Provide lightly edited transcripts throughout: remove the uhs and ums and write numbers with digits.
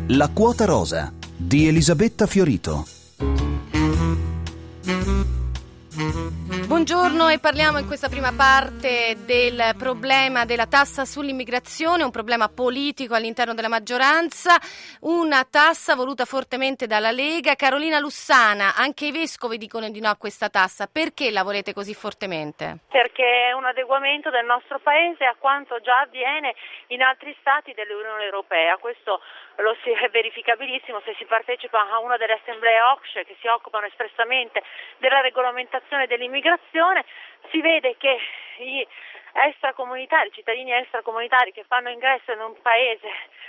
La quota rosa di Elisabetta Fiorito. Buongiorno, e parliamo in questa prima parte del problema della tassa sull'immigrazione, un problema politico all'interno della maggioranza, una tassa voluta fortemente dalla Lega. Carolina Lussana, anche i vescovi dicono di no a questa tassa. Perché la volete così fortemente? Perché è un adeguamento del nostro Paese a quanto già avviene in altri stati dell'Unione Europea. Questo lo si è verificabilissimo se si partecipa a una delle assemblee OCSE che si occupano espressamente della regolamentazione dell'immigrazione. Si vede che i cittadini extracomunitari che fanno ingresso in un paese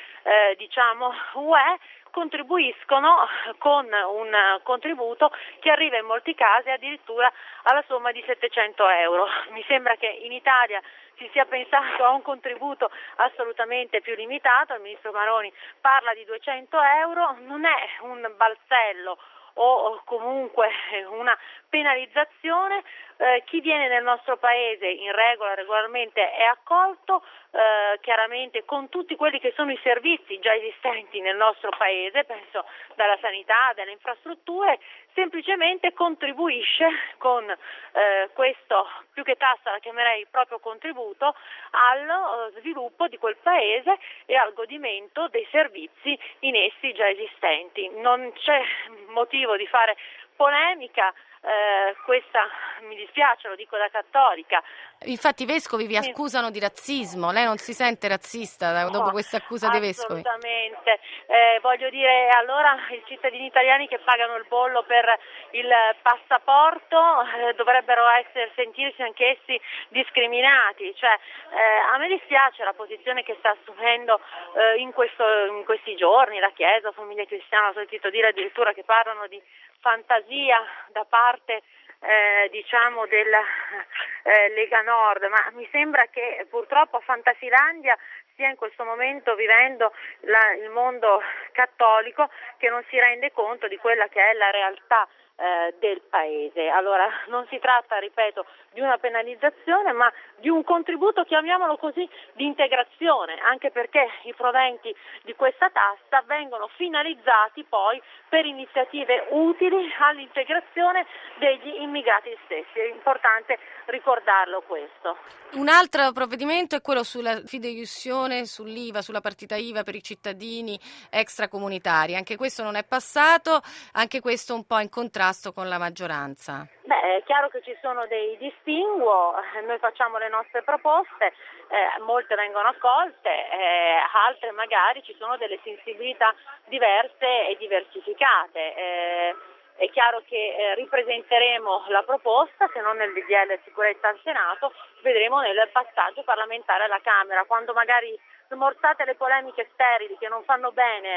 UE contribuiscono con un contributo che arriva in molti casi addirittura alla somma di 700 euro. Mi sembra che in Italia si sia pensato a un contributo assolutamente più limitato. Il ministro Maroni parla di 200 euro, non è un balzello o comunque una penalizzazione. Chi viene nel nostro paese regolarmente è accolto, chiaramente con tutti quelli che sono i servizi già esistenti nel nostro paese, penso dalla sanità, dalle infrastrutture, semplicemente contribuisce con questo, più che tassa la chiamerei proprio contributo, allo sviluppo di quel paese e al godimento dei servizi in essi già esistenti. Non c'è motivo di fare polemica. Questa, mi dispiace, lo dico da cattolica. Infatti i vescovi vi accusano di razzismo. Lei non si sente razzista dopo questa accusa dei vescovi? Assolutamente. Voglio dire, allora i cittadini italiani che pagano il bollo per il passaporto dovrebbero sentirsi anch'essi discriminati. A me dispiace la posizione che sta assumendo in questi giorni la Chiesa, Famiglia Cristiana, ho sentito dire addirittura che parlano di fantasia da parte della Lega Nord, ma mi sembra che purtroppo a Fantasilandia stia in questo momento vivendo il mondo cattolico, che non si rende conto di quella che è la realtà del paese. Allora non si tratta, ripeto, di una penalizzazione, ma di un contributo, chiamiamolo così, di integrazione, anche perché i proventi di questa tassa vengono finalizzati poi per iniziative utili all'integrazione degli immigrati stessi. È importante ricordarlo questo. Un altro provvedimento è quello sulla fideiussione, sull'IVA, sulla partita IVA per i cittadini extracomunitari. Anche questo non è passato, anche questo un po' in contrasto con la maggioranza. È chiaro che ci sono dei distinguo, noi facciamo le nostre proposte, molte vengono accolte, altre magari ci sono delle sensibilità diverse e diversificate. È chiaro che ripresenteremo la proposta, se non nel DDL sicurezza al Senato, vedremo nel passaggio parlamentare alla Camera, quando magari smorzate le polemiche sterili che non fanno bene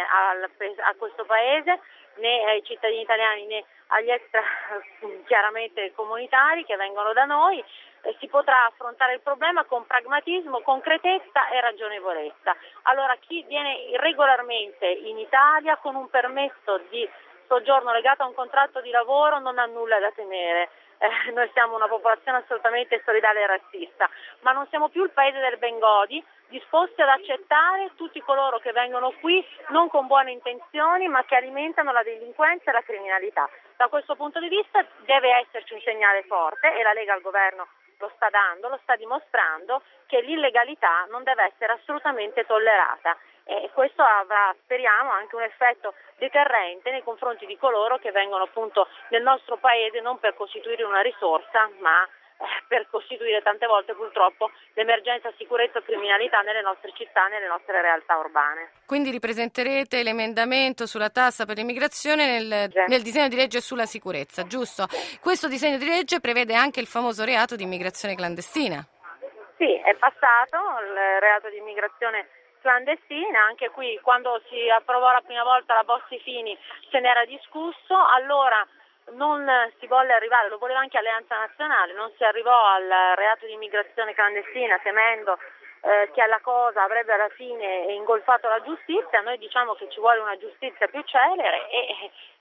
a questo Paese, né ai cittadini italiani né agli extra chiaramente comunitari che vengono da noi, si potrà affrontare il problema con pragmatismo, concretezza e ragionevolezza. Allora chi viene regolarmente in Italia con un permesso di soggiorno legato a un contratto di lavoro non ha nulla da temere. Noi siamo una popolazione assolutamente solidale e razzista, ma non siamo più il paese del Bengodi, disposti ad accettare tutti coloro che vengono qui non con buone intenzioni, ma che alimentano la delinquenza e la criminalità. Da questo punto di vista deve esserci un segnale forte, e la Lega al governo lo sta dando, lo sta dimostrando, che l'illegalità non deve essere assolutamente tollerata. E questo avrà, speriamo, anche un effetto deterrente nei confronti di coloro che vengono appunto nel nostro paese non per costituire una risorsa, ma per costituire tante volte purtroppo l'emergenza sicurezza e criminalità nelle nostre città, nelle nostre realtà urbane. Quindi ripresenterete l'emendamento sulla tassa per l'immigrazione nel disegno di legge sulla sicurezza, giusto? Questo disegno di legge prevede anche il famoso reato di immigrazione clandestina. Sì, è passato il reato di immigrazione clandestina, anche qui quando si approvò la prima volta la Bossi-Fini se n'era discusso, allora non si volle arrivare, lo voleva anche Alleanza Nazionale, non si arrivò al reato di immigrazione clandestina temendo che la cosa avrebbe alla fine ingolfato la giustizia. Noi diciamo che ci vuole una giustizia più celere e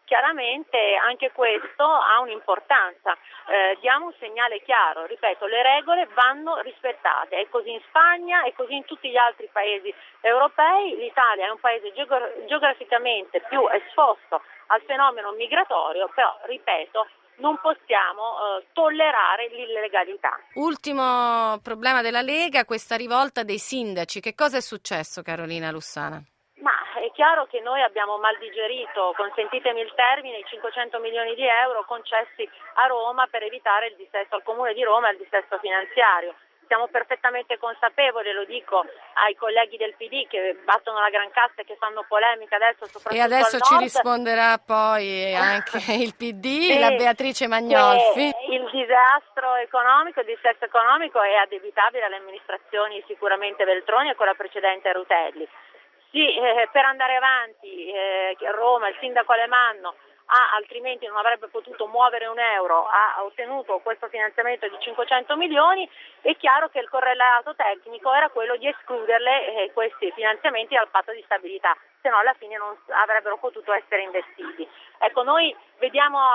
chiaramente anche questo ha un'importanza. Diamo un segnale chiaro, ripeto, le regole vanno rispettate, è così in Spagna, è così in tutti gli altri paesi europei. L'Italia è un paese geograficamente più esposto al fenomeno migratorio, però ripeto, non possiamo tollerare l'illegalità. Ultimo problema della Lega, questa rivolta dei sindaci. Che cosa è successo, Carolina Lussana? Ma è chiaro che noi abbiamo mal digerito, consentitemi il termine, i 500 milioni di euro concessi a Roma per evitare il dissesto al Comune di Roma e il dissesto finanziario. Siamo perfettamente consapevoli, lo dico ai colleghi del PD che battono la gran cassa e che fanno polemica adesso soprattutto E adesso al ci nord. risponderà poi anche il PD, Sì, la Beatrice Magnolfi. il disastro economico, il dissesto economico è addebitabile alle amministrazioni sicuramente Veltroni e quella precedente Rutelli. Sì, per andare avanti Roma, il sindaco Alemanno altrimenti non avrebbe potuto muovere un euro, ha ottenuto questo finanziamento di 500 milioni, è chiaro che il correlato tecnico era quello di escluderle questi finanziamenti dal patto di stabilità, se no alla fine non avrebbero potuto essere investiti. Ecco, noi vediamo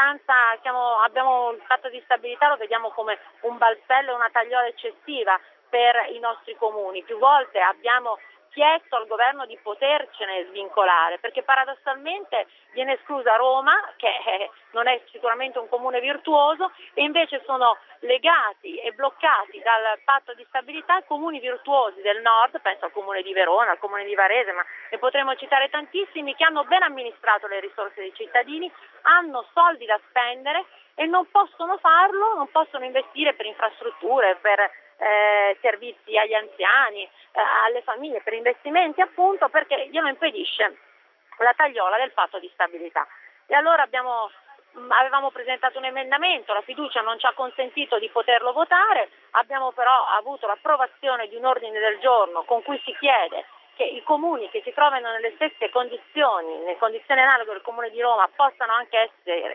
abbiamo il patto di stabilità, lo vediamo come un balzello, una tagliola eccessiva per i nostri comuni. Più volte abbiamo chiesto al governo di potercene svincolare, perché paradossalmente viene esclusa Roma, che non è sicuramente un comune virtuoso, e invece sono legati e bloccati dal patto di stabilità comuni virtuosi del nord, penso al comune di Verona, al comune di Varese, ma ne potremmo citare tantissimi, che hanno ben amministrato le risorse dei cittadini, hanno soldi da spendere e non possono farlo, non possono investire per infrastrutture, per servizi agli anziani, alle famiglie, per investimenti appunto, perché glielo impedisce la tagliola del patto di stabilità. E allora avevamo presentato un emendamento, la fiducia non ci ha consentito di poterlo votare, abbiamo però avuto l'approvazione di un ordine del giorno con cui si chiede che i comuni che si trovano nelle stesse condizioni, nelle condizioni analoghe del Comune di Roma, possano anche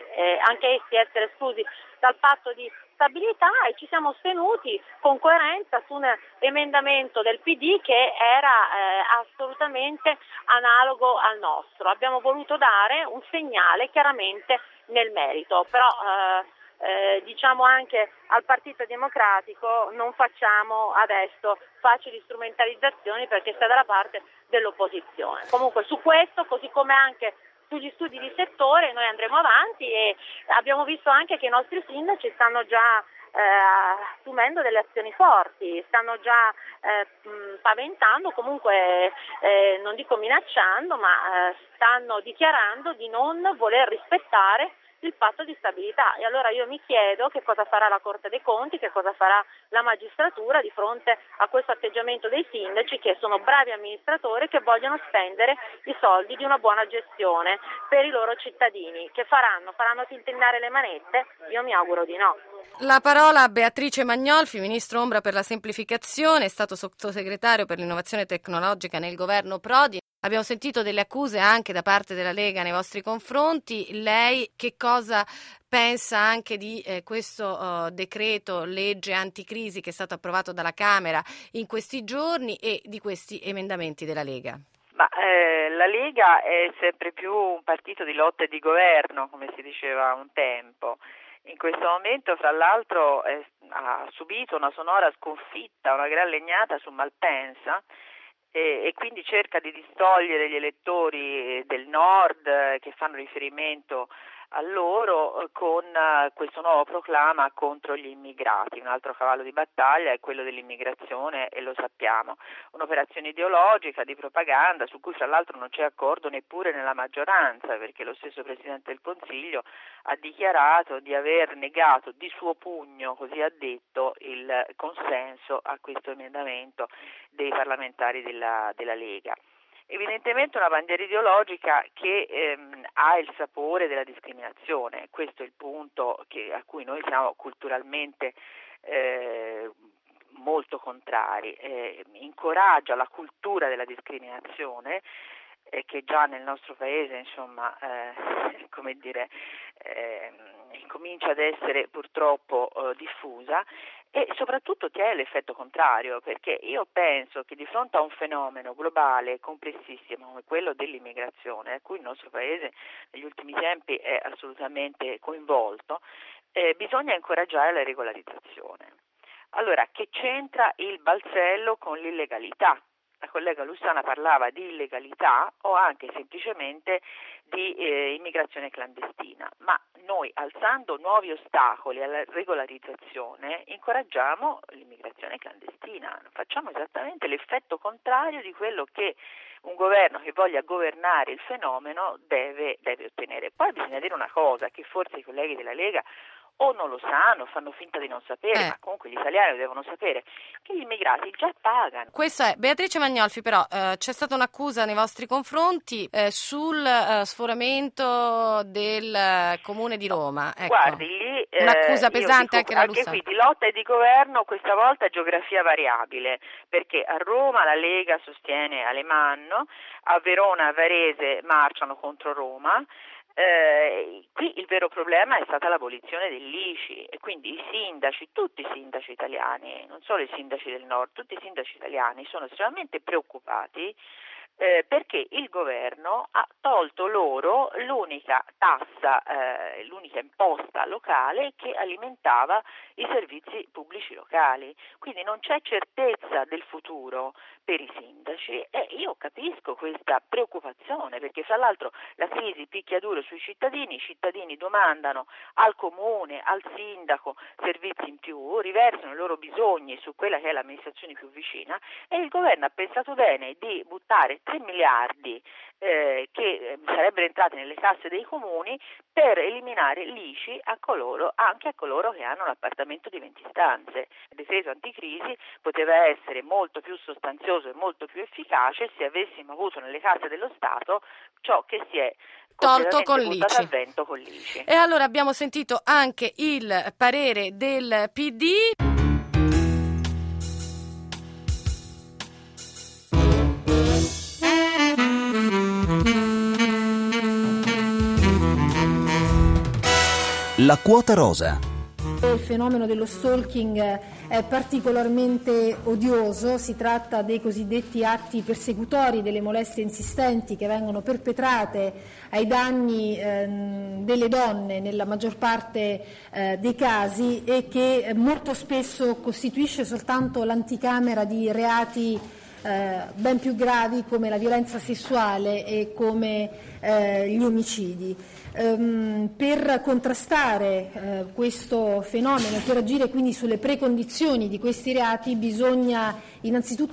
essi essere esclusi dal patto di stabilità, e ci siamo astenuti con coerenza su un emendamento del PD che era assolutamente analogo al nostro. Abbiamo voluto dare un segnale chiaramente nel merito, però diciamo anche al Partito Democratico non facciamo adesso facili strumentalizzazioni, perché sta dalla parte dell'opposizione. Comunque su questo, così come anche sugli studi di settore, noi andremo avanti, e abbiamo visto anche che i nostri sindaci stanno già assumendo delle azioni forti, stanno già paventando, comunque non dico minacciando, ma stanno dichiarando di non voler rispettare il patto di stabilità. E allora io mi chiedo che cosa farà la Corte dei Conti, che cosa farà la magistratura di fronte a questo atteggiamento dei sindaci, che sono bravi amministratori, che vogliono spendere i soldi di una buona gestione per i loro cittadini. Che faranno? Faranno tintinnare le manette? Io mi auguro di no. La parola a Beatrice Magnolfi, ministro ombra per la semplificazione, è stato sottosegretario per l'innovazione tecnologica nel governo Prodi. Abbiamo sentito delle accuse anche da parte della Lega nei vostri confronti. Lei che cosa pensa anche di questo decreto legge anticrisi che è stato approvato dalla Camera in questi giorni e di questi emendamenti della Lega? La Lega è sempre più un partito di lotta e di governo, come si diceva un tempo. In questo momento, fra l'altro, ha subito una sonora sconfitta, una gran legnata su Malpensa, e quindi cerca di distogliere gli elettori del nord che fanno riferimento a loro con questo nuovo proclama contro gli immigrati. Un altro cavallo di battaglia è quello dell'immigrazione, e lo sappiamo, un'operazione ideologica di propaganda su cui fra l'altro non c'è accordo neppure nella maggioranza, perché lo stesso Presidente del Consiglio ha dichiarato di aver negato di suo pugno, così ha detto, il consenso a questo emendamento dei parlamentari della Lega. Evidentemente una bandiera ideologica che ha il sapore della discriminazione. Questo è il punto a cui noi siamo culturalmente molto contrari. Incoraggia la cultura della discriminazione, che già nel nostro paese, insomma, comincia ad essere purtroppo diffusa, e soprattutto che è l'effetto contrario, perché io penso che di fronte a un fenomeno globale complessissimo come quello dell'immigrazione, a cui il nostro Paese negli ultimi tempi è assolutamente coinvolto, bisogna incoraggiare la regolarizzazione. Allora, che c'entra il balzello con l'illegalità? La collega Lussana parlava di illegalità o anche semplicemente di immigrazione clandestina, ma noi alzando nuovi ostacoli alla regolarizzazione incoraggiamo l'immigrazione clandestina, facciamo esattamente l'effetto contrario di quello che un governo che voglia governare il fenomeno deve ottenere. Poi bisogna dire una cosa che forse i colleghi della Lega o non lo sanno, fanno finta di non sapere, ma comunque gli italiani lo devono sapere, che gli immigrati già pagano. Questo è. Beatrice Magnolfi, però c'è stata un'accusa nei vostri confronti sul sforamento del Comune di Roma. Ecco. Guardi, lì un'accusa pesante anche la Lussana. Anche qui di lotta e di governo questa volta geografia variabile, perché a Roma la Lega sostiene Alemanno, a Verona e Varese marciano contro Roma. Qui il vero problema è stata l'abolizione dell'ICI e quindi i sindaci, tutti i sindaci italiani, non solo i sindaci del nord, tutti i sindaci italiani sono estremamente preoccupati perché il governo ha tolto loro l'unica tassa, l'unica imposta locale che alimentava i servizi pubblici locali. Quindi non c'è certezza del futuro per i sindaci e io capisco questa preoccupazione perché fra l'altro la crisi picchia duro sui cittadini, i cittadini domandano al comune, al sindaco servizi in più, riversano i loro bisogni su quella che è l'amministrazione più vicina e il governo ha pensato bene di buttare 3 miliardi che sarebbero entrati nelle casse dei comuni per eliminare l'ICI anche a coloro che hanno l'appartamento di 20 stanze. Il decreto anticrisi poteva essere molto più sostanzioso e molto più efficace se avessimo avuto nelle casse dello Stato ciò che si è tolto con l'ICI. l'ICI. Vento con l'ICI. E allora abbiamo sentito anche il parere del PD. La quota rosa. Il fenomeno dello stalking è particolarmente odioso, si tratta dei cosiddetti atti persecutori, delle molestie insistenti che vengono perpetrate ai danni delle donne nella maggior parte dei casi e che molto spesso costituisce soltanto l'anticamera di reati ben più gravi come la violenza sessuale e come gli omicidi. Per contrastare questo fenomeno e per agire quindi sulle precondizioni di questi reati bisogna innanzitutto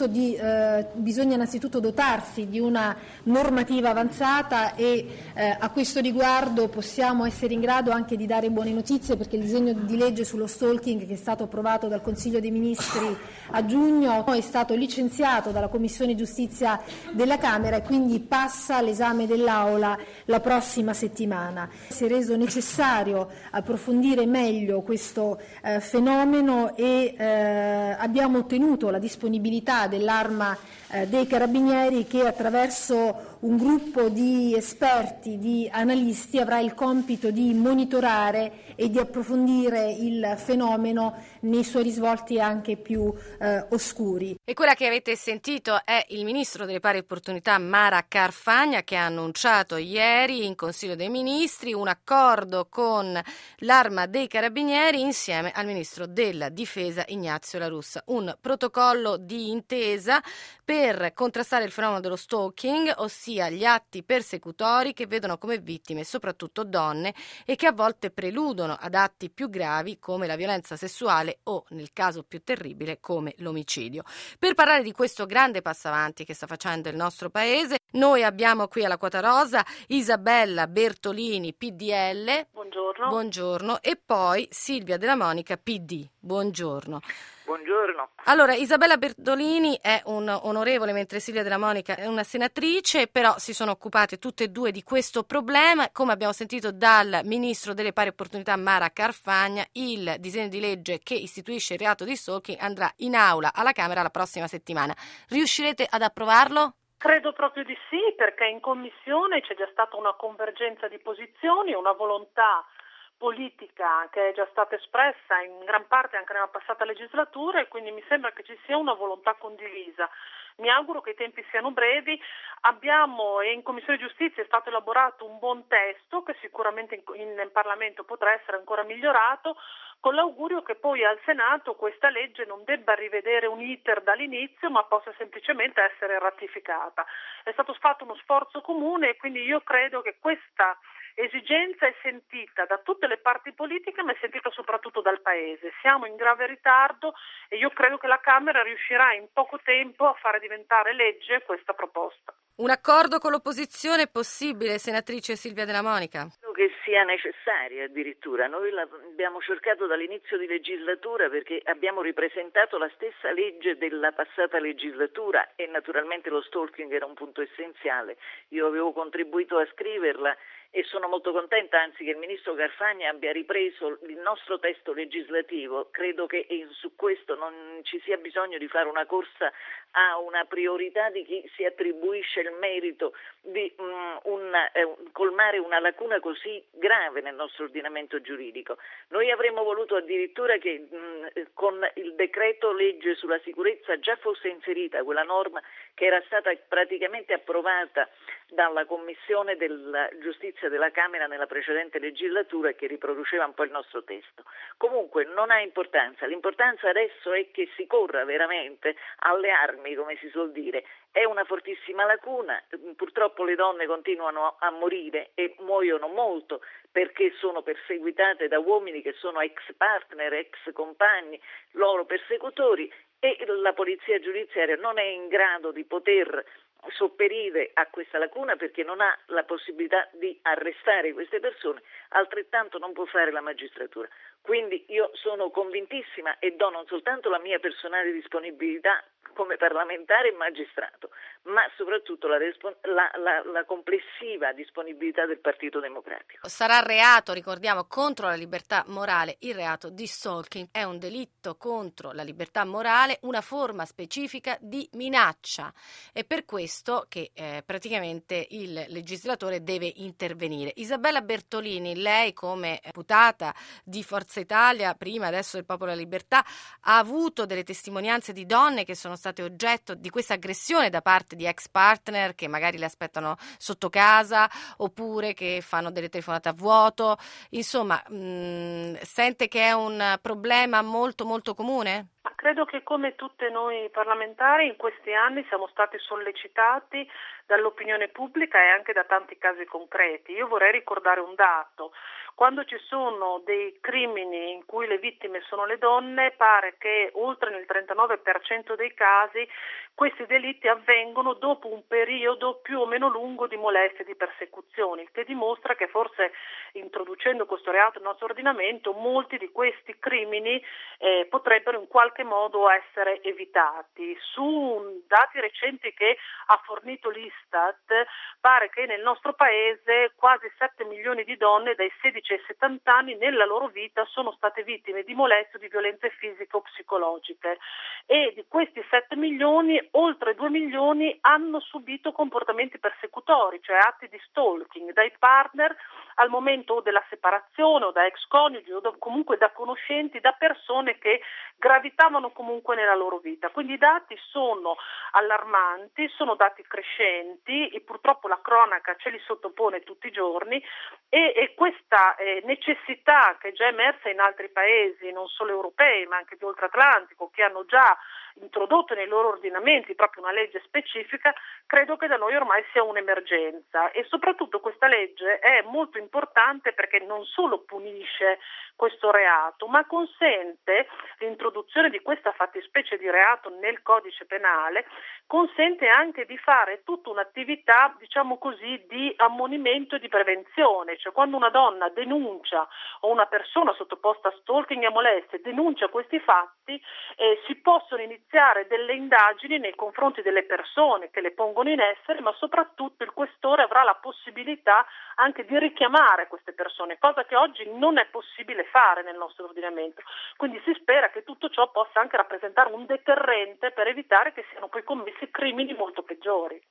dotarsi di una normativa avanzata e a questo riguardo possiamo essere in grado anche di dare buone notizie perché il disegno di legge sullo stalking che è stato approvato dal Consiglio dei Ministri a giugno è stato licenziato dalla Commissione Giustizia della Camera e quindi passa all'esame dell'Aula la prossima settimana. Si è reso necessario approfondire meglio questo fenomeno e abbiamo ottenuto la disponibilità dell'Arma dei Carabinieri che attraverso un gruppo di esperti, di analisti avrà il compito di monitorare e di approfondire il fenomeno nei suoi risvolti anche più oscuri. E quella che avete sentito è il Ministro delle Pari Opportunità Mara Carfagna che ha annunciato ieri in Consiglio dei Ministri un accordo con l'Arma dei Carabinieri insieme al Ministro della Difesa Ignazio La Russa, un protocollo di intesa per contrastare il fenomeno dello stalking, ossia gli atti persecutori che vedono come vittime soprattutto donne e che a volte preludono ad atti più gravi come la violenza sessuale o, nel caso più terribile, come l'omicidio. Per parlare di questo grande passo avanti che sta facendo il nostro Paese, noi abbiamo qui alla Quota Rosa Isabella Bertolini, PDL. Buongiorno. Buongiorno. E poi Silvia Della Monica, PD. Buongiorno. Buongiorno. Allora, Isabella Bertolini è un onorevole, mentre Silvia Della Monica è una senatrice, però si sono occupate tutte e due di questo problema. Come abbiamo sentito dal Ministro delle Pari Opportunità Mara Carfagna, il disegno di legge che istituisce il reato di stalking andrà in aula alla Camera la prossima settimana. Riuscirete ad approvarlo? Credo proprio di sì, perché in Commissione c'è già stata una convergenza di posizioni, una volontà politica che è già stata espressa in gran parte anche nella passata legislatura, e quindi mi sembra che ci sia una volontà condivisa. Mi auguro che i tempi siano brevi. Abbiamo, e in Commissione Giustizia è stato elaborato un buon testo che sicuramente in Parlamento potrà essere ancora migliorato, con l'augurio che poi al Senato questa legge non debba rivedere un iter dall'inizio, ma possa semplicemente essere ratificata. È stato fatto uno sforzo comune, e quindi io credo che questa esigenza è sentita da tutte le parti politiche, ma è sentita soprattutto dal Paese. Siamo in grave ritardo e io credo che la Camera riuscirà in poco tempo a fare diventare legge questa proposta. Un accordo con l'opposizione è possibile, senatrice Silvia Della Monica? Credo che sia necessaria addirittura. Noi abbiamo cercato dall'inizio di legislatura, perché abbiamo ripresentato la stessa legge della passata legislatura e naturalmente lo stalking era un punto essenziale. Io avevo contribuito a scriverla e sono molto contenta, anzi, che il ministro Carfagna abbia ripreso il nostro testo legislativo. Credo che su questo non ci sia bisogno di fare una corsa a una priorità di chi si attribuisce il merito di colmare una lacuna così grave nel nostro ordinamento giuridico. Noi avremmo voluto addirittura che con il decreto legge sulla sicurezza già fosse inserita quella norma che era stata praticamente approvata dalla Commissione della Giustizia della Camera nella precedente legislatura e che riproduceva un po' il nostro testo. Comunque non ha importanza, l'importanza adesso è che si corra veramente alle armi, come si suol dire. È una fortissima lacuna, purtroppo le donne continuano a morire e muoiono molto perché sono perseguitate da uomini che sono ex partner, ex compagni, loro persecutori, e la polizia giudiziaria non è in grado di poter sopperire a questa lacuna perché non ha la possibilità di arrestare queste persone, altrettanto non può fare la magistratura. Quindi io sono convintissima e do non soltanto la mia personale disponibilità come parlamentare e magistrato, ma soprattutto la complessiva disponibilità del Partito Democratico. Sarà reato, ricordiamo, contro la libertà morale il reato di stalking. È un delitto contro la libertà morale, una forma specifica di minaccia. È per questo che praticamente il legislatore deve intervenire. Isabella Bertolini, lei come deputata di Forza Italia, prima, adesso del Popolo della Libertà, ha avuto delle testimonianze di donne che sono state oggetto di questa aggressione da parte di ex partner che magari le aspettano sotto casa oppure che fanno delle telefonate a vuoto. Insomma, sente che è un problema molto molto comune? Credo che come tutte noi parlamentari in questi anni siamo stati sollecitati dall'opinione pubblica e anche da tanti casi concreti. Io vorrei ricordare un dato. Quando ci sono dei crimini in cui le vittime sono le donne, pare che oltre nel 39% dei casi questi delitti avvengono dopo un periodo più o meno lungo di molestie e di persecuzioni, il che dimostra che forse introducendo questo reato nel nostro ordinamento molti di questi crimini potrebbero in qualche modo essere evitati. Su dati recenti che ha fornito l'Istat, pare che nel nostro paese quasi 7 milioni di donne dai 16 ai 70 anni nella loro vita sono state vittime di molestie o di violenze fisiche o psicologiche, e di questi 7 milioni oltre 2 milioni hanno subito comportamenti persecutori, cioè atti di stalking dai partner al momento o della separazione o da ex coniugi o comunque da conoscenti, da persone che gravitavano comunque nella loro vita. Quindi i dati sono allarmanti, sono dati crescenti e purtroppo la cronaca ce li sottopone tutti i giorni, e questa necessità che è già emersa in altri paesi, non solo europei ma anche di oltreatlantico, che hanno già introdotto nei loro ordinamenti proprio una legge specifica, credo che da noi ormai sia un'emergenza. E soprattutto questa legge è molto importante perché non solo punisce questo reato, ma consente l'introduzione di questa fattispecie di reato nel codice penale, consente anche di fare tutta un'attività, diciamo così, di ammonimento e di prevenzione, cioè quando una donna denuncia o una persona sottoposta a stalking e molestie denuncia questi fatti, si possono iniziare delle indagini nei confronti delle persone che le pongono in essere, ma soprattutto il questore avrà la possibilità anche di richiamare queste persone, cosa che oggi non è possibile fare nel nostro ordinamento. Quindi si spera che tutto ciò possa anche rappresentare un deterrente per evitare che siano poi commessi crimini molto peggiori.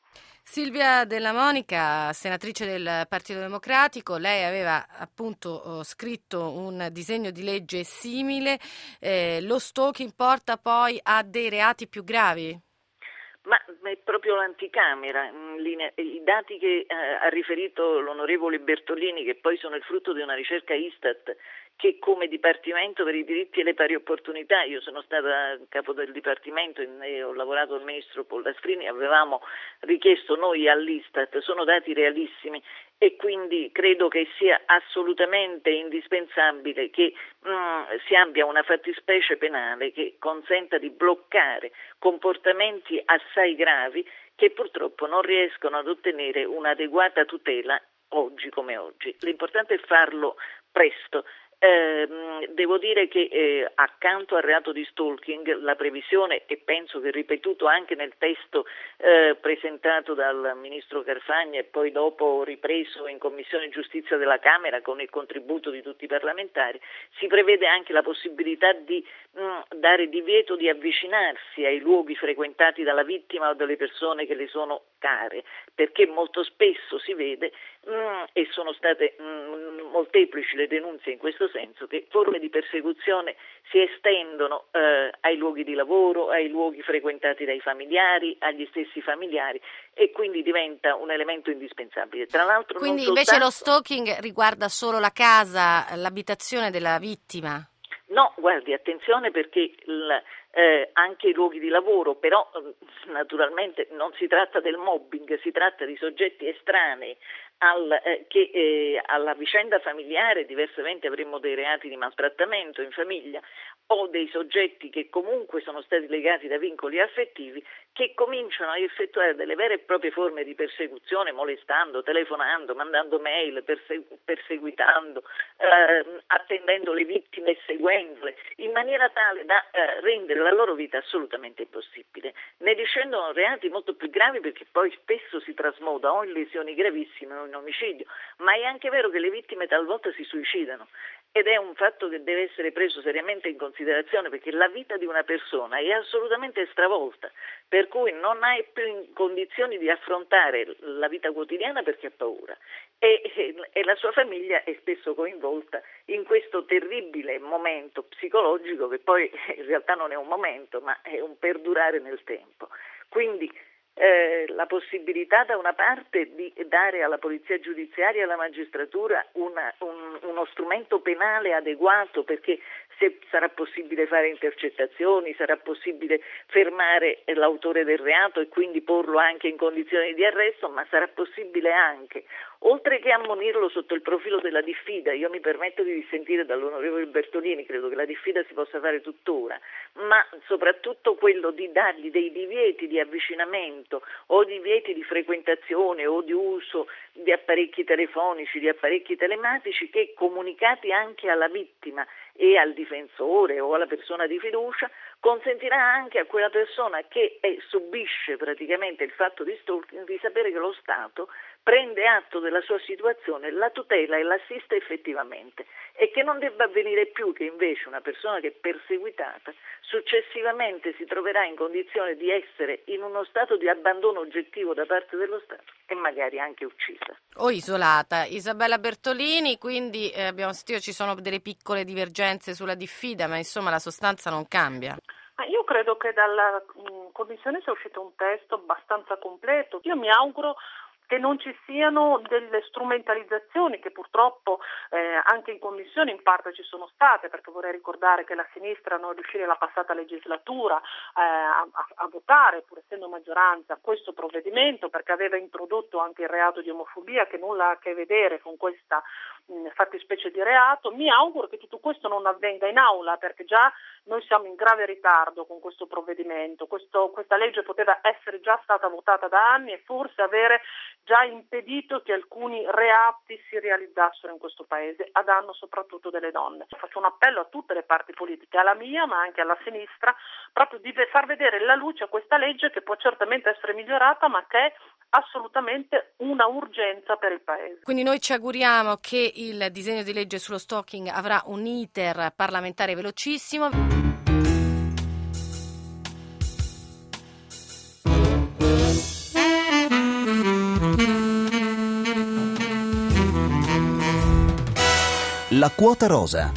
Silvia Della Monica, senatrice del Partito Democratico, lei aveva appunto scritto un disegno di legge simile, lo stalking porta poi a dei reati più gravi? Ma è proprio l'anticamera, i dati che ha riferito l'onorevole Bertolini, che poi sono il frutto di una ricerca Istat, che come Dipartimento per i diritti e le pari opportunità, io sono stata capo del Dipartimento e ho lavorato al Ministro Pollastrini, avevamo richiesto noi all'Istat, sono dati realissimi e quindi credo che sia assolutamente indispensabile che si abbia una fattispecie penale che consenta di bloccare comportamenti assai gravi che purtroppo non riescono ad ottenere un'adeguata tutela oggi come oggi. L'importante è farlo presto. Devo dire che accanto al reato di stalking la previsione, e penso che ripetuto anche nel testo presentato dal Ministro Carfagna e poi dopo ripreso in Commissione Giustizia della Camera con il contributo di tutti i parlamentari, si prevede anche la possibilità di dare divieto di avvicinarsi ai luoghi frequentati dalla vittima o dalle persone che le sono care, perché molto spesso si vede e sono state molteplici le denunce in questo senso, che forme di persecuzione si estendono ai luoghi di lavoro, ai luoghi frequentati dai familiari, agli stessi familiari, e quindi diventa un elemento indispensabile. Tra l'altro, quindi non invece soltanto... lo stalking riguarda solo la casa, l'abitazione della vittima? No, guardi, attenzione, perché anche i luoghi di lavoro, però naturalmente non si tratta del mobbing, si tratta di soggetti estranei alla vicenda familiare. Diversamente avremmo dei reati di maltrattamento in famiglia o dei soggetti che comunque sono stati legati da vincoli affettivi, che cominciano a effettuare delle vere e proprie forme di persecuzione, molestando, telefonando, mandando mail, perseguitando, attendendo le vittime e seguendole, in maniera tale da rendere la loro vita assolutamente impossibile. Ne discendono reati molto più gravi, perché poi spesso si trasmoda o in lesioni gravissime o in omicidio, ma è anche vero che le vittime talvolta si suicidano. Ed è un fatto che deve essere preso seriamente in considerazione, perché la vita di una persona è assolutamente stravolta, per cui non è più in condizioni di affrontare la vita quotidiana perché ha paura, e la sua famiglia è spesso coinvolta in questo terribile momento psicologico, che poi in realtà non è un momento, ma è un perdurare nel tempo. Quindi la possibilità da una parte di dare alla polizia giudiziaria e alla magistratura uno strumento penale adeguato, perché sarà possibile fare intercettazioni, sarà possibile fermare l'autore del reato e quindi porlo anche in condizioni di arresto, ma sarà possibile anche, oltre che ammonirlo sotto il profilo della diffida, io mi permetto di dissentire dall'onorevole Bertolini, credo che la diffida si possa fare tuttora, ma soprattutto quello di dargli dei divieti di avvicinamento o divieti di frequentazione o di uso di apparecchi telefonici, di apparecchi telematici, che comunicati anche alla vittima e al difensore o alla persona di fiducia consentirà anche a quella persona che subisce praticamente il fatto di stalking di sapere che lo Stato prende atto della sua situazione, la tutela e l'assiste effettivamente, e che non debba avvenire più che invece una persona che è perseguitata successivamente si troverà in condizione di essere in uno stato di abbandono oggettivo da parte dello Stato e magari anche uccisa. O isolata. Isabella Bertolini, quindi abbiamo sentito ci sono delle piccole divergenze sulla diffida, ma insomma la sostanza non cambia. Io credo che dalla Commissione sia uscito un testo abbastanza completo. Io mi auguro che non ci siano delle strumentalizzazioni che purtroppo anche in Commissione in parte ci sono state, perché vorrei ricordare che la sinistra non riuscì nella passata legislatura a votare, pur essendo maggioranza, questo provvedimento, perché aveva introdotto anche il reato di omofobia, che nulla ha a che vedere con questa fattispecie di reato. Mi auguro che tutto questo non avvenga in aula, perché già noi siamo in grave ritardo con questo provvedimento. Questa legge poteva essere già stata votata da anni e forse avere già impedito che alcuni reati si realizzassero in questo Paese, a danno soprattutto delle donne. Faccio un appello a tutte le parti politiche, alla mia ma anche alla sinistra, proprio di far vedere la luce a questa legge, che può certamente essere migliorata, ma che è assolutamente una urgenza per il Paese. Quindi noi ci auguriamo che il disegno di legge sullo stalking avrà un iter parlamentare velocissimo. La quota rosa.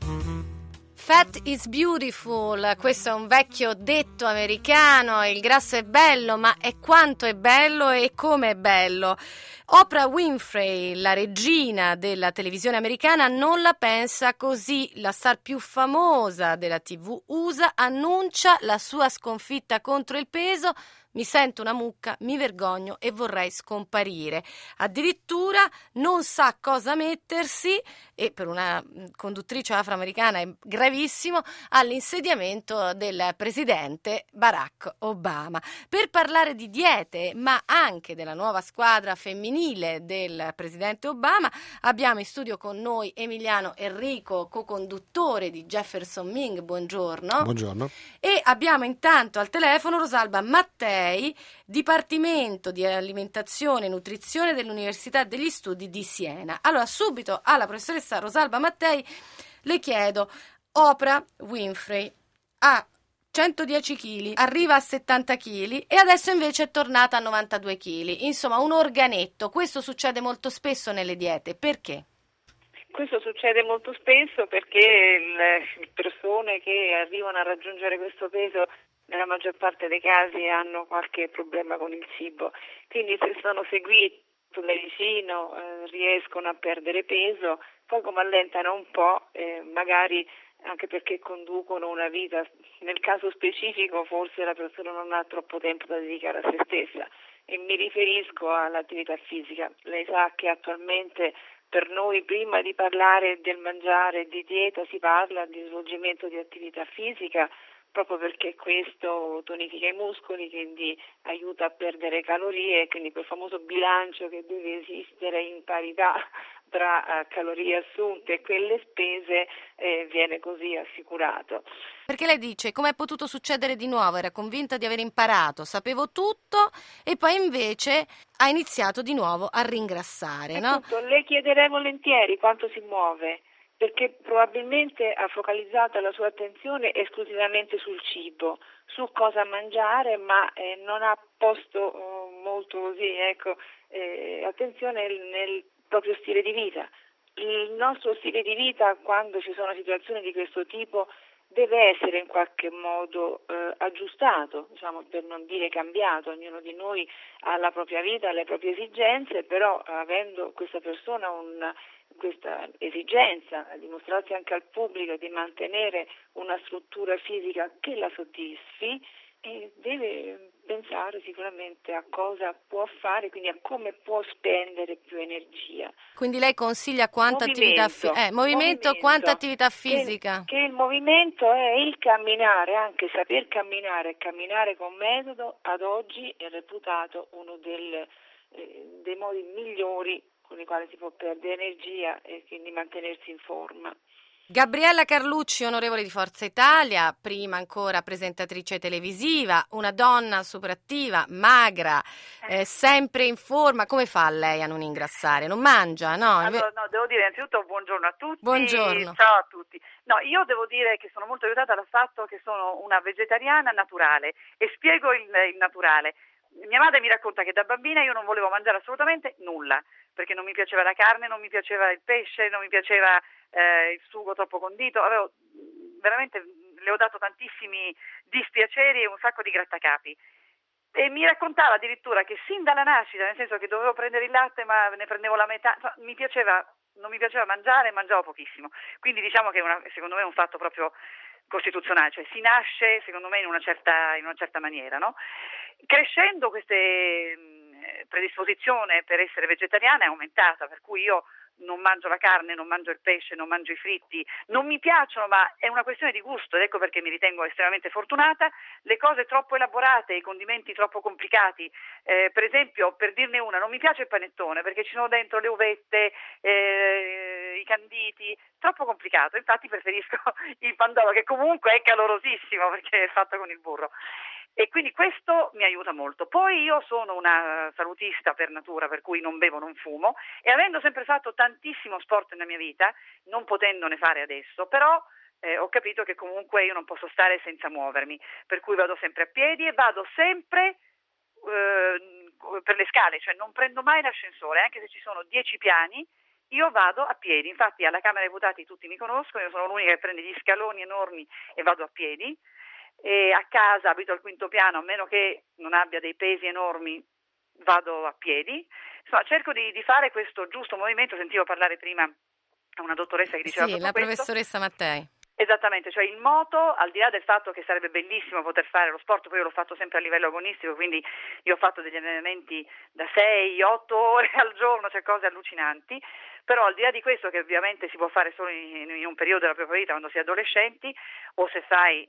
Fat is beautiful, questo è un vecchio detto americano, il grasso è bello, ma è quanto è bello e come è bello. Oprah Winfrey, la regina della televisione americana, non la pensa così. La star più famosa della TV USA annuncia la sua sconfitta contro il peso. Mi sento una mucca, mi vergogno e vorrei scomparire. Addirittura non sa cosa mettersi, e per una conduttrice afroamericana è gravissimo, all'insediamento del presidente Barack Obama. Per parlare di diete, ma anche della nuova squadra femminile del presidente Obama, abbiamo in studio con noi Emiliano Enrico, co-conduttore di Jefferson Ming. Buongiorno. Buongiorno. E abbiamo intanto al telefono Rosalba Mattei, Dipartimento di Alimentazione e Nutrizione dell'Università degli Studi di Siena. Allora, subito alla professoressa Rosalba Mattei le chiedo: Oprah Winfrey ha 110 kg, arriva a 70 kg e adesso invece è tornata a 92 kg. Insomma, un organetto. Questo succede molto spesso nelle diete. Perché? Questo succede molto spesso perché le persone che arrivano a raggiungere questo peso nella maggior parte dei casi hanno qualche problema con il cibo, quindi se sono seguiti sul medicino riescono a perdere peso, poi come allentano un po', magari anche perché conducono una vita, nel caso specifico forse la persona non ha troppo tempo da dedicare a se stessa, e mi riferisco all'attività fisica. Lei sa che attualmente per noi, prima di parlare del mangiare e di dieta, si parla di svolgimento di attività fisica, proprio perché questo tonifica i muscoli, quindi aiuta a perdere calorie, quindi quel famoso bilancio che deve esistere in parità tra calorie assunte e quelle spese viene così assicurato. Perché lei dice: come è potuto succedere di nuovo? Era convinta di aver imparato, sapevo tutto, e poi invece ha iniziato di nuovo a ringrassare, no? Appunto, le chiederei volentieri quanto si muove, perché probabilmente ha focalizzato la sua attenzione esclusivamente sul cibo, su cosa mangiare, ma non ha posto molto così, attenzione nel proprio stile di vita. Il nostro stile di vita, quando ci sono situazioni di questo tipo, deve essere in qualche modo aggiustato, per non dire cambiato. Ognuno di noi ha la propria vita, le proprie esigenze, però avendo questa persona questa esigenza di mostrarsi anche al pubblico di mantenere una struttura fisica che la soddisfi, e deve pensare sicuramente a cosa può fare, quindi a come può spendere più energia. Quindi lei consiglia quanta attività quanta attività fisica? Che il movimento è il camminare, anche saper camminare e camminare con metodo, ad oggi è reputato uno dei modi migliori con i quali si può perdere energia e quindi mantenersi in forma. Gabriella Carlucci, onorevole di Forza Italia, prima ancora presentatrice televisiva, una donna super attiva, magra, sempre in forma. Come fa lei a non ingrassare? Non mangia, no? Allora, devo dire innanzitutto buongiorno a tutti. Buongiorno. Ciao a tutti. No, io devo dire che sono molto aiutata dal fatto che sono una vegetariana naturale, e spiego il naturale. Mia madre mi racconta che da bambina io non volevo mangiare assolutamente nulla, perché non mi piaceva la carne, non mi piaceva il pesce, non mi piaceva il sugo troppo condito. Veramente le ho dato tantissimi dispiaceri e un sacco di grattacapi. E mi raccontava addirittura che sin dalla nascita, nel senso che dovevo prendere il latte ma ne prendevo la metà, non mi piaceva mangiare, mangiavo pochissimo. Quindi diciamo che secondo me è un fatto proprio costituzionale, cioè si nasce secondo me in una certa maniera, no? Crescendo queste predisposizione per essere vegetariana è aumentata, per cui io non mangio la carne, non mangio il pesce, non mangio i fritti, non mi piacciono, ma è una questione di gusto, ed ecco perché mi ritengo estremamente fortunata. Le cose troppo elaborate, i condimenti troppo complicati, per esempio, per dirne una, non mi piace il panettone perché ci sono dentro le uvette, i canditi, troppo complicato, infatti preferisco il pandoro, che comunque è calorosissimo perché è fatto con il burro. E quindi questo mi aiuta molto. Poi io sono una salutista per natura, per cui non bevo, non fumo, e avendo sempre fatto tantissimo sport nella mia vita, non potendone fare adesso, però ho capito che comunque io non posso stare senza muovermi, per cui vado sempre a piedi e vado sempre per le scale, cioè non prendo mai l'ascensore, anche se ci sono 10 piani, io vado a piedi, infatti alla Camera dei Deputati tutti mi conoscono, io sono l'unica che prende gli scaloni enormi e vado a piedi, e a casa abito al quinto piano, a meno che non abbia dei pesi enormi vado a piedi, insomma cerco di fare questo giusto movimento. Sentivo parlare prima una dottoressa che diceva Sì, la professoressa Mattei. Esattamente, cioè il moto, al di là del fatto che sarebbe bellissimo poter fare lo sport, poi io l'ho fatto sempre a livello agonistico, quindi io ho fatto degli allenamenti da 6-8 ore al giorno, cioè cose allucinanti, però al di là di questo, che ovviamente si può fare solo in un periodo della propria vita quando si è adolescenti, o se fai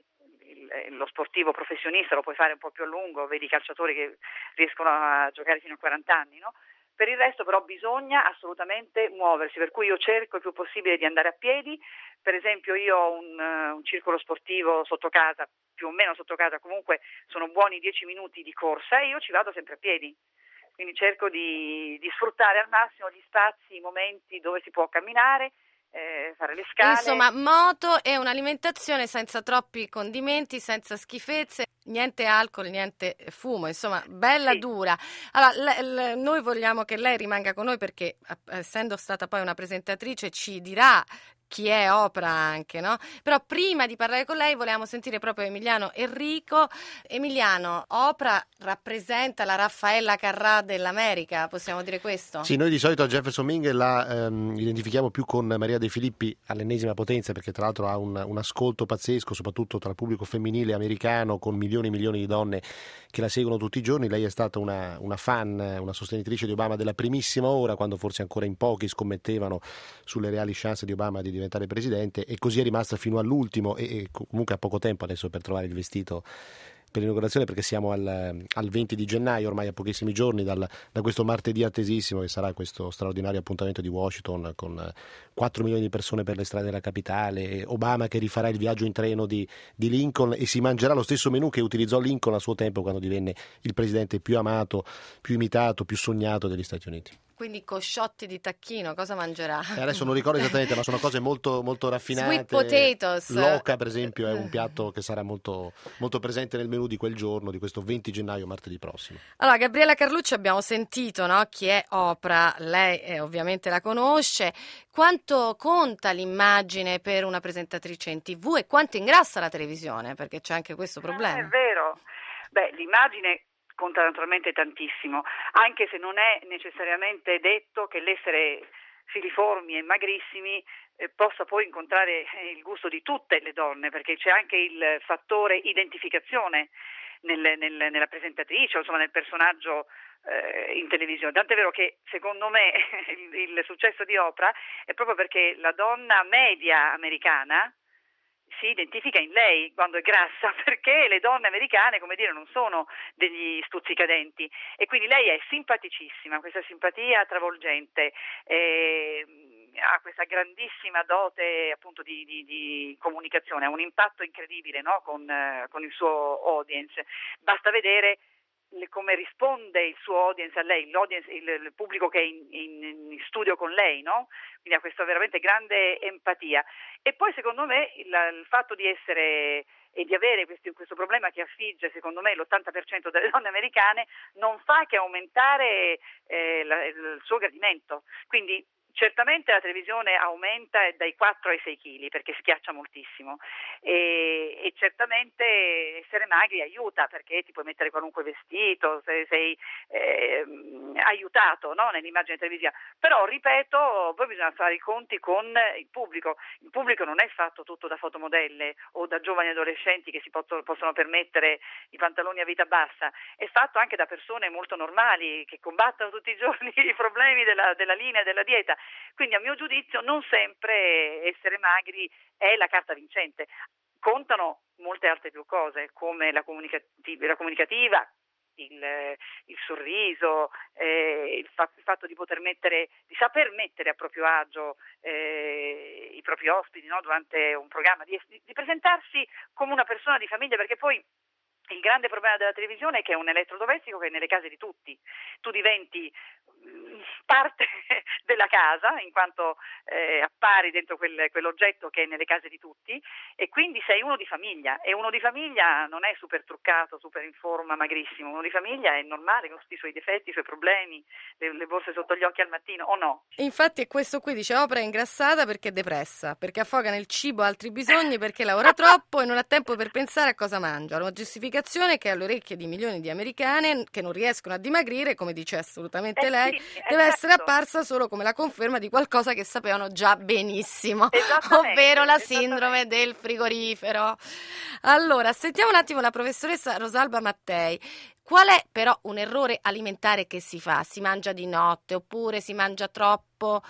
lo sportivo professionista lo puoi fare un po' più a lungo, vedi i calciatori che riescono a giocare fino a 40 anni, no? Per il resto però bisogna assolutamente muoversi, per cui io cerco il più possibile di andare a piedi. Per esempio io ho un circolo sportivo sotto casa, più o meno sotto casa, comunque sono buoni 10 minuti di corsa e io ci vado sempre a piedi, quindi cerco di sfruttare al massimo gli spazi, i momenti dove si può camminare, fare le scale. Insomma, moto e un'alimentazione senza troppi condimenti, senza schifezze, niente alcol, niente fumo, insomma, bella Sì. dura. Allora, noi vogliamo che lei rimanga con noi perché, essendo stata poi una presentatrice, ci dirà chi è Oprah anche, no? Però prima di parlare con lei volevamo sentire proprio Emiliano Enrico. Emiliano, Oprah rappresenta la Raffaella Carrà dell'America, possiamo dire questo? Sì, noi di solito a Jefferson Ming la identifichiamo più con Maria De Filippi all'ennesima potenza, perché tra l'altro ha un ascolto pazzesco, soprattutto tra il pubblico femminile americano, con milioni e milioni di donne che la seguono tutti i giorni. Lei è stata una fan, una sostenitrice di Obama della primissima ora, quando forse ancora in pochi scommettevano sulle reali chance di Obama di diventare presidente, e così è rimasta fino all'ultimo, e comunque ha poco tempo adesso per trovare il vestito per l'inaugurazione, perché siamo al 20 di gennaio, ormai a pochissimi giorni da questo martedì attesissimo, che sarà questo straordinario appuntamento di Washington con 4 milioni di persone per le strade della capitale, Obama che rifarà il viaggio in treno di Lincoln e si mangerà lo stesso menù che utilizzò Lincoln a suo tempo quando divenne il presidente più amato, più imitato, più sognato degli Stati Uniti. Quindi cosciotti di tacchino, cosa mangerà? Adesso non ricordo esattamente, ma sono cose molto, molto raffinate. Sweet potatoes. L'oca, per esempio, è un piatto che sarà molto, molto presente nel menù di quel giorno, di questo 20 gennaio, martedì prossimo. Allora, Gabriella Carlucci abbiamo sentito, no? Chi è Oprah, lei ovviamente la conosce. Quanto conta l'immagine per una presentatrice in TV e quanto ingrassa la televisione? Perché c'è anche questo problema. È vero, l'immagine conta naturalmente tantissimo, anche se non è necessariamente detto che l'essere filiformi e magrissimi possa poi incontrare il gusto di tutte le donne, perché c'è anche il fattore identificazione nella presentatrice, o insomma nel personaggio in televisione. Tant'è vero che secondo me il successo di Oprah è proprio perché la donna media americana si identifica in lei quando è grassa, perché le donne americane, come dire, non sono degli stuzzicadenti, e quindi lei è simpaticissima, questa simpatia travolgente, ha questa grandissima dote appunto di comunicazione, ha un impatto incredibile, no? con il suo audience. Basta vedere come risponde il suo audience a lei, il pubblico che è in studio con lei, no? Quindi ha questa veramente grande empatia. E poi secondo me il fatto di essere e di avere questo problema che affligge secondo me l'80% delle donne americane non fa che aumentare il suo gradimento. Quindi certamente la televisione aumenta dai 4 ai 6 kg perché schiaccia moltissimo, e certamente essere magri aiuta, perché ti puoi mettere qualunque vestito, sei aiutato, no? Nell'immagine televisiva. Però ripeto, poi bisogna fare i conti con il pubblico non è fatto tutto da fotomodelle o da giovani adolescenti che si possono permettere i pantaloni a vita bassa, è fatto anche da persone molto normali che combattono tutti i giorni i problemi della linea e della dieta. Quindi a mio giudizio non sempre essere magri è la carta vincente, contano molte altre più cose come la comunicativa, il sorriso, il fatto di di saper mettere a proprio agio i propri ospiti, no? Durante un programma, di presentarsi come una persona di famiglia, perché poi Il grande problema della televisione è che è un elettrodomestico che è nelle case di tutti. Tu diventi parte della casa in quanto appari dentro quell'oggetto che è nelle case di tutti, e quindi sei uno di famiglia, e uno di famiglia non è super truccato, super in forma, magrissimo. Uno di famiglia è normale, con tutti i suoi difetti, i suoi problemi, le borse sotto gli occhi al mattino, o no? Infatti è questo qui, dice: Oprah è ingrassata perché è depressa, perché affoga nel cibo altri bisogni, perché lavora troppo e non ha tempo per pensare a cosa mangia. Una giustificazione che alle orecchie di milioni di americane che non riescono a dimagrire, come dice assolutamente lei, deve essere apparsa solo come la conferma di qualcosa che sapevano già benissimo, ovvero la sindrome del frigorifero. Allora, sentiamo un attimo la professoressa Rosalba Mattei. Qual è però un errore alimentare che si fa? Si mangia di notte, oppure si mangia troppo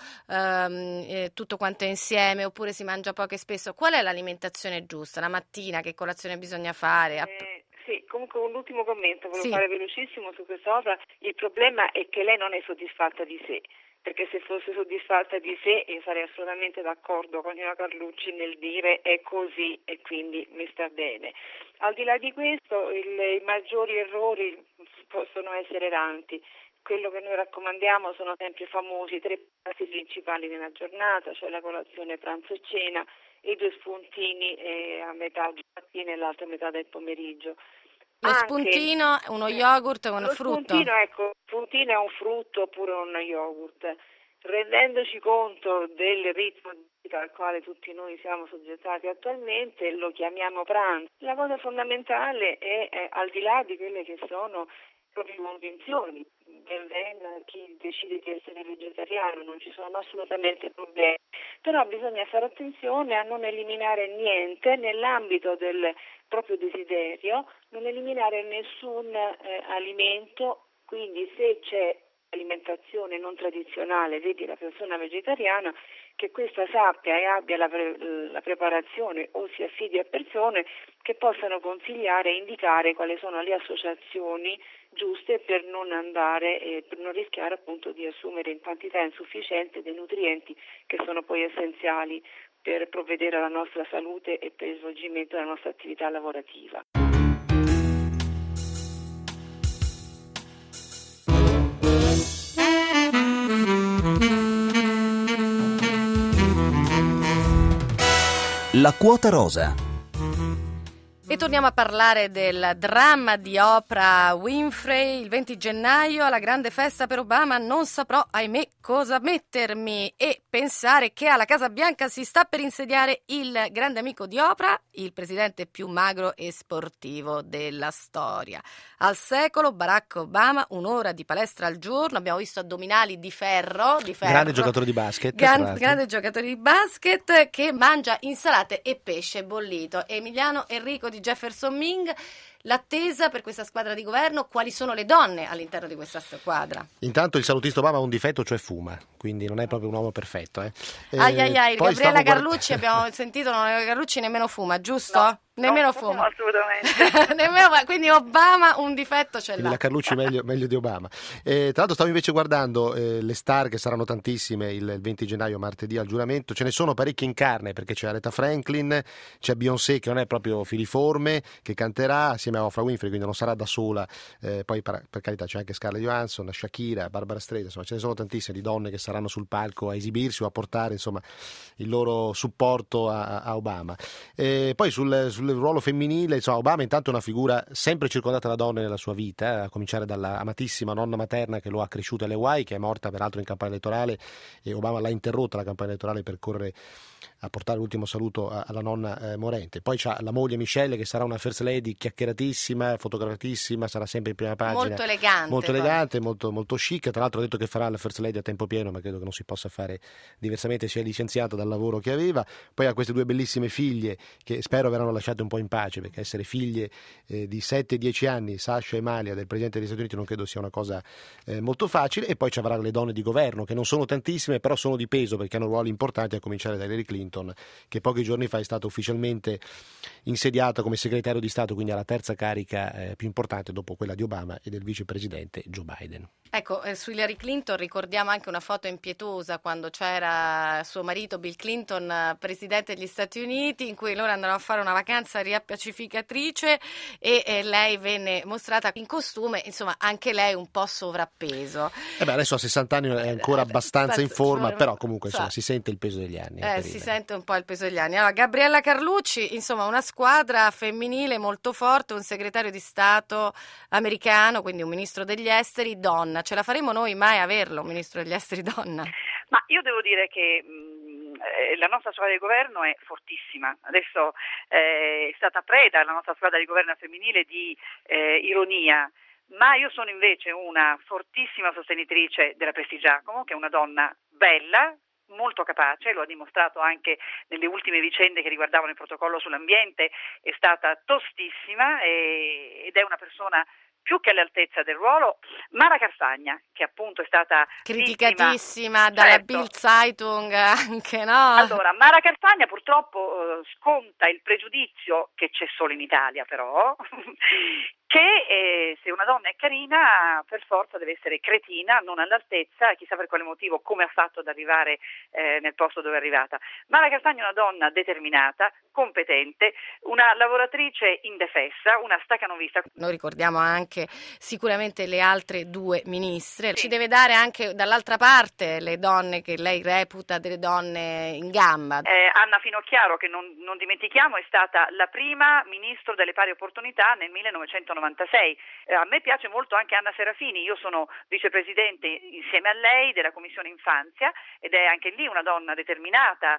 tutto quanto insieme, oppure si mangia poco e spesso? Qual è l'alimentazione giusta? La mattina che colazione bisogna fare? Sì, comunque un ultimo commento, volevo fare velocissimo su quest'opera. Il problema è che lei non è soddisfatta di sé, perché se fosse soddisfatta di sé io sarei assolutamente d'accordo con Ina Carlucci nel dire è così e quindi mi sta bene. Al di là di questo, i maggiori errori possono essere tanti. Quello che noi raccomandiamo sono sempre i famosi 3 passi principali nella giornata, cioè la colazione, pranzo e cena, e 2 spuntini a metà di mattina e l'altra metà del pomeriggio. Lo spuntino, uno yogurt con frutto? Lo spuntino è un frutto oppure un yogurt. Rendendoci conto del ritmo al quale tutti noi siamo soggettati attualmente, lo chiamiamo pranzo. La cosa fondamentale è al di là di quelle che sono proprio convinzioni, ben venga chi decide di essere vegetariano, non ci sono assolutamente problemi, però bisogna fare attenzione a non eliminare niente nell'ambito del proprio desiderio, non eliminare nessun alimento, quindi se c'è alimentazione non tradizionale, vedi la persona vegetariana, che questa sappia e abbia la preparazione o si affidi a persone che possano consigliare e indicare quali sono le associazioni giuste per non andare e per non rischiare appunto di assumere in quantità insufficiente dei nutrienti che sono poi essenziali per provvedere alla nostra salute e per il svolgimento della nostra attività lavorativa. La quota rosa. E torniamo a parlare del dramma di Oprah Winfrey. Il 20 gennaio alla grande festa per Obama non saprò, ahimè, cosa mettermi, e pensare che alla Casa Bianca si sta per insediare il grande amico di Oprah, il presidente più magro e sportivo della storia. Al secolo Barack Obama, 1 ora di palestra al giorno, abbiamo visto addominali di ferro. Grande giocatore di basket. Grande giocatore di basket che mangia insalate e pesce bollito. Emiliano Enrico di Jefferson-Ming, l'attesa per questa squadra di governo, quali sono le donne all'interno di questa squadra? Intanto il salutista Obama ha un difetto, cioè fuma, quindi non è proprio un uomo perfetto. Gabriella Carlucci, abbiamo sentito, Carlucci nemmeno fuma, giusto? No. Nemmeno fuma. Assolutamente. Quindi Obama un difetto ce l'ha. La Carlucci meglio di Obama. Tra l'altro stavo invece guardando le star, che saranno tantissime il 20 gennaio, martedì, al giuramento. Ce ne sono parecchie in carne, perché c'è Aretha Franklin, c'è Beyoncé, che non è proprio filiforme, che canterà assieme a Oprah Winfrey, quindi non sarà da sola. Poi per carità c'è anche Scarlett Johansson, Shakira, Barbara Streisand, insomma ce ne sono tantissime di donne che saranno sul palco a esibirsi o a portare insomma il loro supporto a Obama. Poi sul ruolo femminile, insomma, Obama intanto è una figura sempre circondata da donne nella sua vita, a cominciare dalla amatissima nonna materna che lo ha cresciuto alle Hawaii, che è morta peraltro in campagna elettorale, e Obama l'ha interrotta la campagna elettorale per correre a portare l'ultimo saluto alla nonna morente. Poi c'ha la moglie Michelle, che sarà una first lady chiacchieratissima, fotografatissima, sarà sempre in prima pagina, molto elegante, molto chic. Tra l'altro ha detto che farà la first lady a tempo pieno, ma credo che non si possa fare diversamente, si è licenziato dal lavoro che aveva. Poi ha queste 2 bellissime figlie che spero verranno lasciate un po' in pace, perché essere figlie di 7 e 10 anni, Sasha e Malia, del presidente degli Stati Uniti, non credo sia una cosa molto facile. E poi ci avrà le donne di governo, che non sono tantissime, però sono di peso, perché hanno ruoli importanti, a cominciare da Hillary Clinton, che pochi giorni fa è stata ufficialmente insediata come segretario di Stato, quindi alla 3ª terza carica più importante dopo quella di Obama e del vicepresidente Joe Biden. Ecco, su Hillary Clinton ricordiamo anche una foto impietosa quando c'era suo marito Bill Clinton, presidente degli Stati Uniti, in cui loro andavano a fare una vacanza riappacificatrice e lei venne mostrata in costume, insomma anche lei un po' sovrappeso. Adesso a 60 anni è ancora abbastanza in forma, però comunque insomma, si sente il peso degli anni. Si sente un po' il peso degli anni. Allora, Gabriella Carlucci, insomma una squadra femminile molto forte, un segretario di Stato americano, quindi un ministro degli esteri, donna. Ce la faremo noi mai averlo, un ministro degli esteri donna? Ma io devo dire che la nostra squadra di governo è fortissima. Adesso è stata preda la nostra squadra di governo femminile di ironia, ma io sono invece una fortissima sostenitrice della Prestigiacomo, che è una donna bella, molto capace, lo ha dimostrato anche nelle ultime vicende che riguardavano il protocollo sull'ambiente, è stata tostissima ed è una persona più che all'altezza del ruolo. Mara Carfagna, che appunto è stata criticatissima dalla Bild Zeitung anche, no? Allora, Mara Carfagna purtroppo sconta il pregiudizio, che c'è solo in Italia però, che se una donna è carina per forza deve essere cretina, non all'altezza, chissà per quale motivo, come ha fatto ad arrivare nel posto dove è arrivata. Mara Carfagna è una donna determinata, competente, una lavoratrice indefessa, una stacanovista. Noi ricordiamo anche sicuramente le altre due ministre, ci deve dare anche dall'altra parte le donne che lei reputa delle donne in gamba. Anna Finocchiaro, che non dimentichiamo, è stata la prima ministro delle pari opportunità nel 1996. A me piace molto anche Anna Serafini, io sono vicepresidente insieme a lei della Commissione Infanzia ed è anche lì una donna determinata,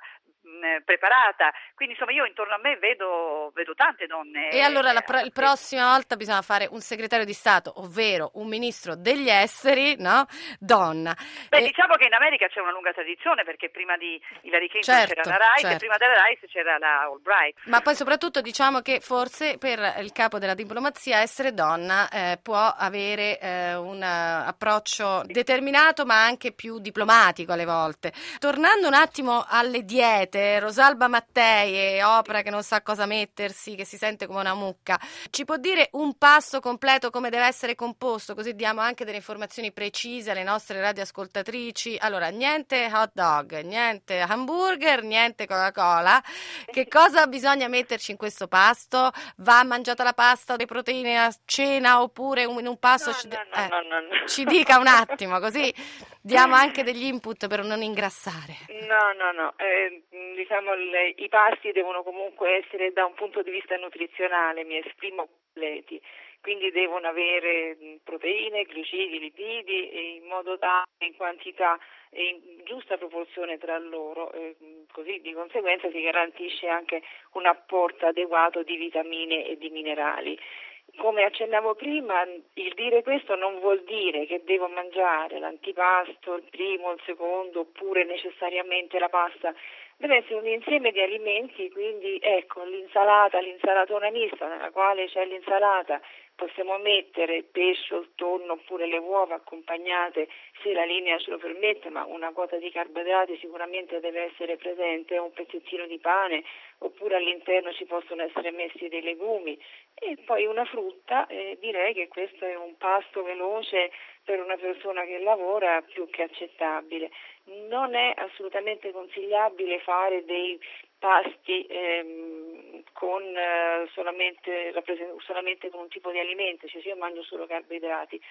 preparata, quindi insomma io intorno a me vedo tante donne. E allora la prossima volta bisogna fare un segretario di Stato, ovvero un ministro degli esteri, no? Donna. Diciamo che in America c'è una lunga tradizione, perché prima di Hillary Clinton c'era la Rice e prima della Rice c'era la Albright. Ma poi soprattutto diciamo che forse per il capo della diplomazia essere donna può avere un approccio determinato ma anche più diplomatico alle volte. Tornando un attimo alle diete, Rosalba Mattei e Oprah che non sa cosa mettersi, che si sente come una mucca, ci può dire un pasto completo come deve essere composto, così diamo anche delle informazioni precise alle nostre radioascoltatrici. Allora, niente hot dog, niente hamburger, niente Coca-Cola. Che cosa bisogna metterci in questo pasto? Va mangiata la pasta, le proteine a cena oppure in un pasto? No. Ci dica un attimo, così diamo anche degli input per non ingrassare. No. Diciamo i pasti devono comunque essere, da un punto di vista nutrizionale, mi esprimo, completi. Quindi devono avere proteine, glucidi, lipidi in modo tale, in quantità e in giusta proporzione tra loro, così di conseguenza si garantisce anche un apporto adeguato di vitamine e di minerali. Come accennavo prima, il dire questo non vuol dire che devo mangiare l'antipasto, il primo, il secondo, oppure necessariamente la pasta. Deve essere un insieme di alimenti, quindi ecco l'insalatona mista nella quale c'è l'insalata, possiamo mettere pesce o il tonno oppure le uova accompagnate se la linea ce lo permette, ma una quota di carboidrati sicuramente deve essere presente, un pezzettino di pane, oppure all'interno ci possono essere messi dei legumi e poi una frutta. Direi che questo è un pasto veloce per una persona che lavora, più che accettabile. Non è assolutamente consigliabile fare dei pasti con solamente con un tipo di alimento, cioè se io mangio solo carboidrati,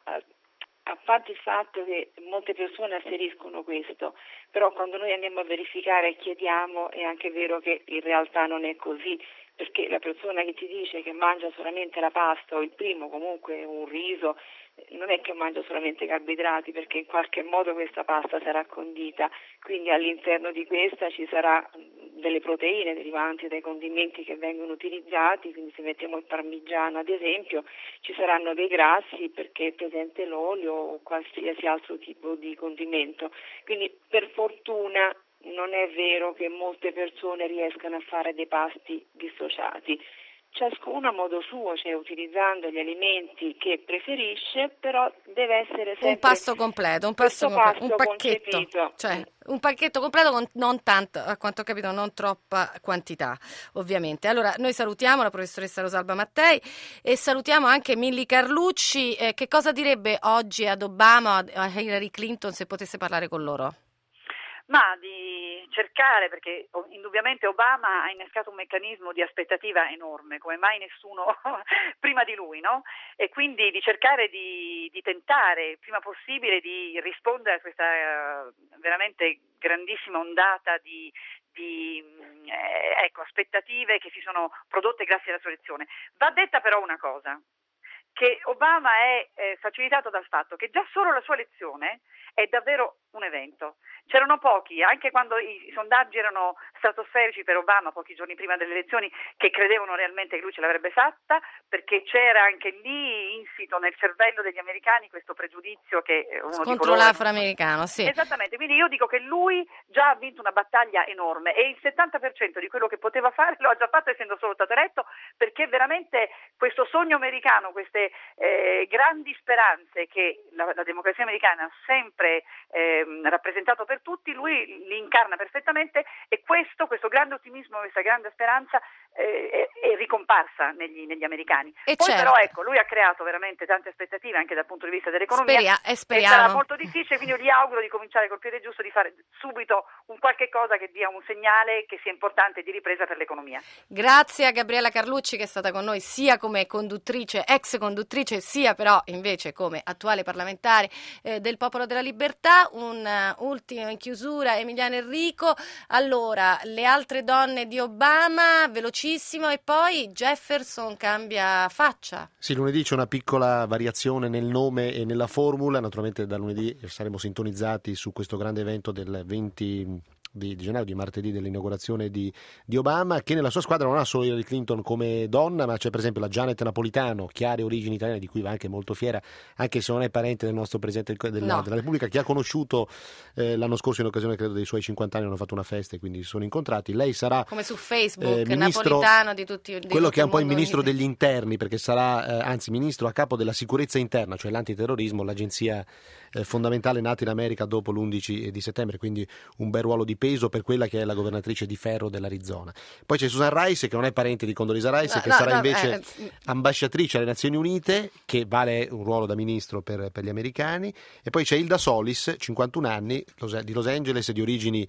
a parte il fatto che molte persone asseriscono questo, però quando noi andiamo a verificare e chiediamo è anche vero che in realtà non è così, perché la persona che ti dice che mangia solamente la pasta o il primo comunque un riso, non è che mangia solamente carboidrati, perché in qualche modo questa pasta sarà condita, quindi all'interno di questa ci sarà delle proteine derivanti dai condimenti che vengono utilizzati, quindi se mettiamo il parmigiano ad esempio ci saranno dei grassi perché è presente l'olio o qualsiasi altro tipo di condimento, quindi per fortuna non è vero che molte persone riescano a fare dei pasti dissociati. Ciascuno a modo suo, cioè utilizzando gli alimenti che preferisce, però deve essere sempre un pasto completo, un pacchetto, cioè un pacchetto completo con non tanto, a quanto ho capito, non troppa quantità, ovviamente. Allora, noi salutiamo la professoressa Rosalba Mattei e salutiamo anche Milly Carlucci. Che cosa direbbe oggi ad Obama o a Hillary Clinton se potesse parlare con loro? Ma di cercare, perché indubbiamente Obama ha innescato un meccanismo di aspettativa enorme, come mai nessuno prima di lui, no? E quindi di cercare di tentare il prima possibile di rispondere a questa veramente grandissima ondata di aspettative che si sono prodotte grazie alla sua elezione. Va detta però una cosa, che Obama è facilitato dal fatto che già solo la sua elezione è davvero un evento. C'erano pochi, anche quando i sondaggi erano stratosferici per Obama pochi giorni prima delle elezioni, che credevano realmente che lui ce l'avrebbe fatta, perché c'era anche lì insito nel cervello degli americani questo pregiudizio che uno contro l'afroamericano, sì. Esattamente, quindi io dico che lui già ha vinto una battaglia enorme e il 70% di quello che poteva fare lo ha già fatto essendo solo stato eletto, perché veramente questo sogno americano, queste grandi speranze che la democrazia americana ha sempre rappresentato per tutti, lui li incarna perfettamente e questo grande ottimismo, questa grande speranza è ricomparsa negli americani. E poi certo. Però ecco, lui ha creato veramente tante aspettative anche dal punto di vista dell'economia e sarà molto difficile, quindi io gli auguro di cominciare col piede giusto, di fare subito un qualche cosa che dia un segnale che sia importante di ripresa per l'economia. Grazie a Gabriella Carlucci che è stata con noi sia come conduttrice, ex conduttrice, sia però invece come attuale parlamentare del Popolo della Libertà. Un ultimo in chiusura, Emiliano Enrico. Allora, le altre donne di Obama, velocissimo, e poi Jefferson cambia faccia. Sì, lunedì c'è una piccola variazione nel nome e nella formula, naturalmente da lunedì saremo sintonizzati su questo grande evento del 20 di gennaio, di martedì, dell'inaugurazione di Obama, che nella sua squadra non ha solo Hillary Clinton come donna, ma c'è per esempio la Janet Napolitano, chiare origini italiane, di cui va anche molto fiera, anche se non è parente del nostro Presidente della Repubblica, che ha conosciuto l'anno scorso in occasione, credo, dei suoi 50 anni, hanno fatto una festa e quindi si sono incontrati. Lei sarà, come su Facebook, ministro, Napolitano di tutti, quello che è un po' il ministro degli interni, perché sarà anzi ministro a capo della sicurezza interna, cioè l'antiterrorismo, l'agenzia fondamentale nata in America dopo l'11 di settembre, quindi un bel ruolo di peso per quella che è la governatrice di ferro dell'Arizona. Poi c'è Susan Rice, che non è parente di Condoleezza Rice, che sarà invece ambasciatrice alle Nazioni Unite, che vale un ruolo da ministro per gli americani. E poi c'è Hilda Solis, 51 anni, di Los Angeles, di origini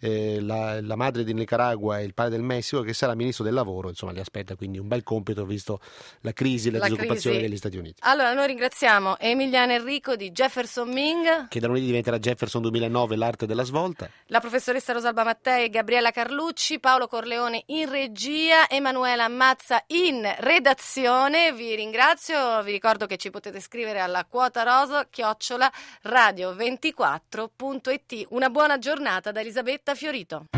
la madre di Nicaragua e il padre del Messico, che sarà ministro del lavoro. Insomma, li aspetta quindi un bel compito, visto la crisi e la disoccupazione degli Stati Uniti. Allora, noi ringraziamo Emiliano Enrico di Jefferson Ming, che da lunedì diventerà Jefferson 2009, l'arte della svolta, la professoressa Rosalba Mattei, Gabriella Carlucci, Paolo Corleone in regia, Emanuela Mazza in redazione. Vi ringrazio, vi ricordo che ci potete scrivere alla quotarosa@radio24.it. Una buona giornata da Elisabetta Fiorito.